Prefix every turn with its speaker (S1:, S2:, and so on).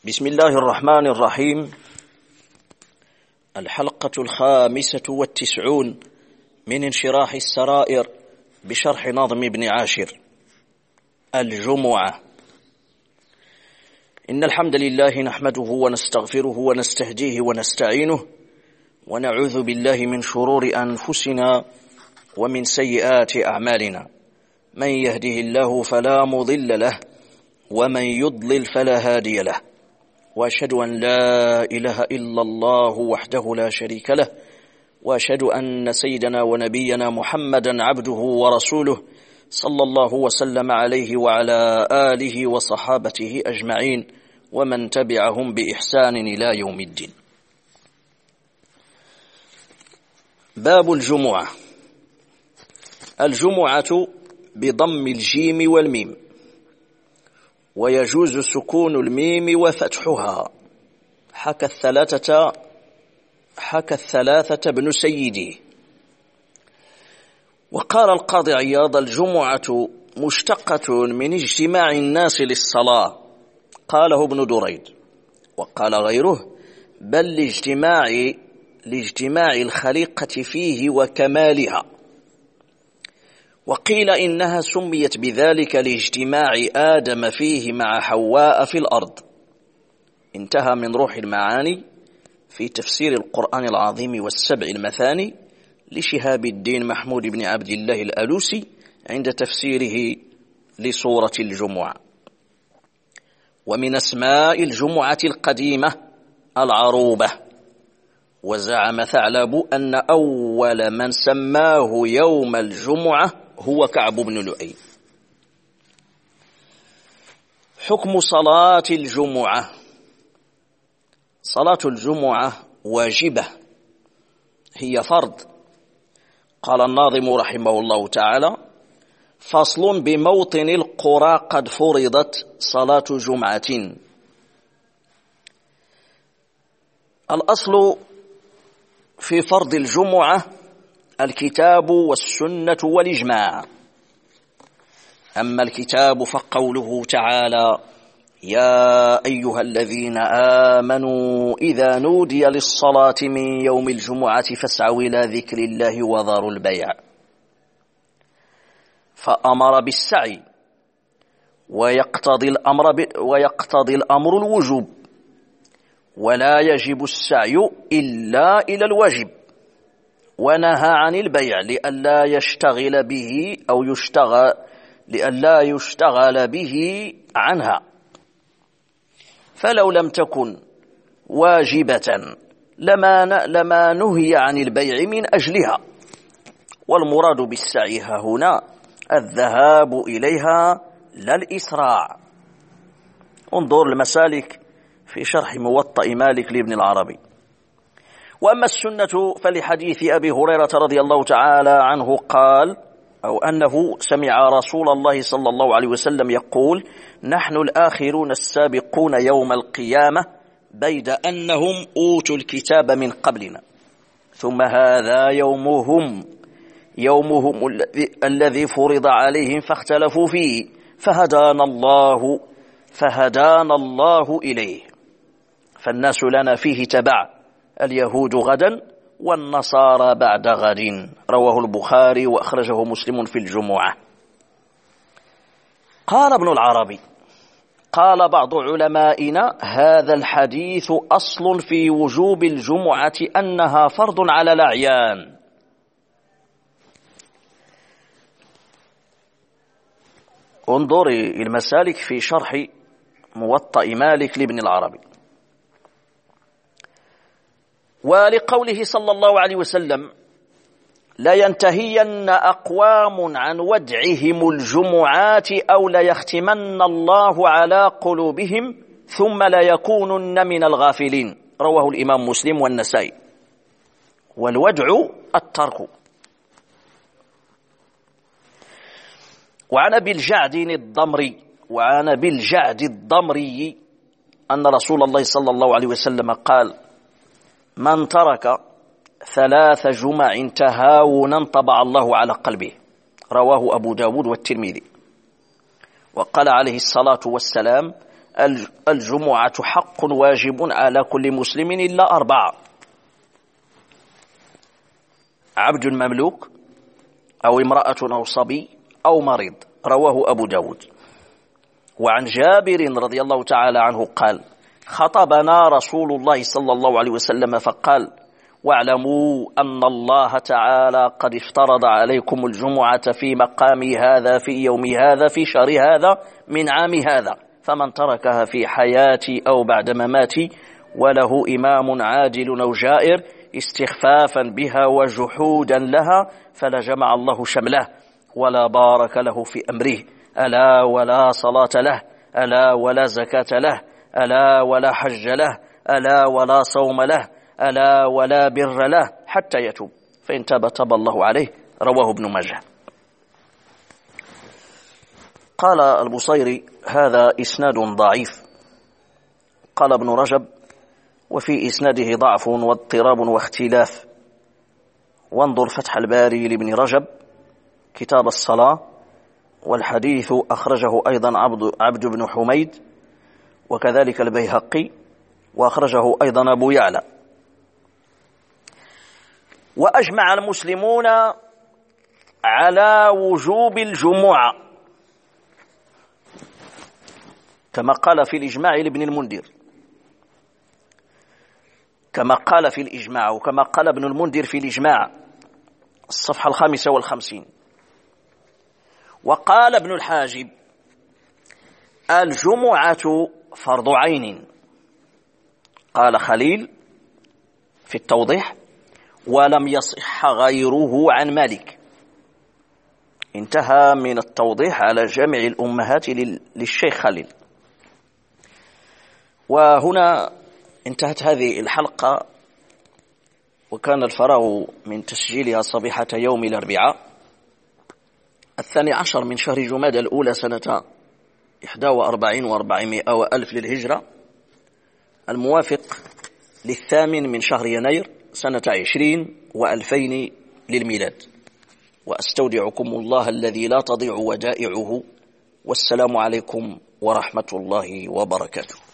S1: بسم الله الرحمن الرحيم. الحلقة 95 من انشراح السرائر بشرح نظم ابن عاشر. الجمعة. إن الحمد لله نحمده ونستغفره ونستهديه ونستعينه ونعوذ بالله من شرور أنفسنا ومن سيئات أعمالنا. من يهده الله فلا مضل له ومن يضلل فلا هادي له، وأشهد أن لا إله إلا الله وحده لا شريك له، وأشهد أن سيدنا ونبينا محمدا عبده ورسوله صلى الله وسلم عليه وعلى آله وصحابته أجمعين ومن تبعهم بإحسان إلى يوم الدين. باب الجمعة. الجمعة بضم الجيم والميم، ويجوز سكون الميم وفتحها. حكى الثلاثة ابن سيدي. وقال القاضي عياض: الجمعة مشتقة من اجتماع الناس للصلاة، قاله ابن دريد. وقال غيره: بل لاجتماع الخليقة فيه وكمالها. وقيل إنها سميت بذلك لاجتماع آدم فيه مع حواء في الأرض. انتهى من روح المعاني في تفسير القرآن العظيم والسبع المثاني لشهاب الدين محمود بن عبد الله الألوسي عند تفسيره لسورة الجمعة. ومن أسماء الجمعة القديمة العروبة. وزعم ثعلب أن أول من سماه يوم الجمعة هو كعب بن لؤي. حكم صلاة الجمعة. صلاة الجمعة واجبة، هي فرض. قال الناظم رحمه الله تعالى: فصل: بموطن القرى قد فرضت صلاة جمعة. الأصل في فرض الجمعة الكتاب والسنة والإجماع. أما الكتاب فقوله تعالى: يا أيها الذين آمنوا إذا نودي للصلاة من يوم الجمعة فاسعوا إلى ذكر الله وذروا البيع. فأمر بالسعي، ويقتضي الأمر الوجوب، ولا يجب السعي إلا إلى الواجب. ونهى عن البيع لئلا يشتغل به عنها. فلو لم تكن واجبة لما نهي عن البيع من أجلها. والمراد بالسعي هنا الذهاب إليها لا الإسراع. انظر المسالك في شرح موطأ مالك لابن العربي. وأما السنة فلحديث أبي هريرة رضي الله تعالى عنه قال أو أنه سمع رسول الله صلى الله عليه وسلم يقول: نحن الآخرون السابقون يوم القيامة بيد أنهم أوتوا الكتاب من قبلنا، ثم هذا يومهم الذي فرض عليهم فاختلفوا فيه فهدانا الله إليه، فالناس لنا فيه تبع، اليهود غدا والنصارى بعد غد. رواه البخاري وأخرجه مسلم في الجمعة. قال ابن العربي: قال بعض علمائنا: هذا الحديث أصل في وجوب الجمعة أنها فرض على الأعيان. انظر المسالك في شرح موطأ مالك لابن العربي. ولقوله صلى الله عليه وسلم: لا ينتهين أقوام عن ودعهم الجمعات أو ليختمن الله على قلوبهم ثم لا يكونن من الغافلين. رواه الإمام مسلم والنسائي. والودع الترك. وعن أبي الجعد الضمري أن رسول الله صلى الله عليه وسلم قال: من ترك 3 جمع تهاونا طبع الله على قلبه. رواه أبو داود والترمذي. وقال عليه الصلاة والسلام: الجمعة حق واجب على كل مسلم إلا 4: عبد مملوك، أو امرأة أو صبي أو مريض. رواه أبو داود. وعن جابر رضي الله تعالى عنه قال: خطبنا رسول الله صلى الله عليه وسلم فقال: واعلموا أن الله تعالى قد افترض عليكم الجمعة في مقامي هذا في يوم هذا في شهر هذا من عام هذا، فمن تركها في حياتي أو بعد مماتي وله إمام عادل أو جائر استخفافا بها وجحودا لها فلجمع الله شمله ولا بارك له في أمره، ألا ولا صلاة له، ألا ولا زكاة له، ألا ولا حج له، ألا ولا صوم له، ألا ولا بر له حتى يتوب، فإن تاب تاب الله عليه. رواه ابن ماجه. قال البصيري: هذا إسناد ضعيف. قال ابن رجب: وفي إسناده ضعف واضطراب واختلاف. وانظر فتح الباري لابن رجب كتاب الصلاة، والحديث أخرجه أيضا عبد بن حميد، وكذلك البيهقي، وأخرجه أيضا أبو يعلى. وأجمع المسلمون على وجوب الجمعة كما قال في الإجماع لابن المنذر، كما قال في الإجماع، وكما قال ابن المنذر في الإجماع الصفحة 55. وقال ابن الحاجب: الجمعة فرض عين. قال خليل في التوضيح: ولم يصح غيره عن مالك. انتهى من التوضيح على جامع الأمهات للشيخ خليل. وهنا انتهت هذه الحلقة، وكان الفراغ من تسجيلها صبيحة يوم الأربعاء 12 من شهر جمادى الأولى سنة 41 و400 وألف للهجرة، الموافق 8 من شهر يناير سنة 20 و2000 للميلاد. وأستودعكم الله الذي لا تضيع ودائعه، والسلام عليكم ورحمة الله وبركاته.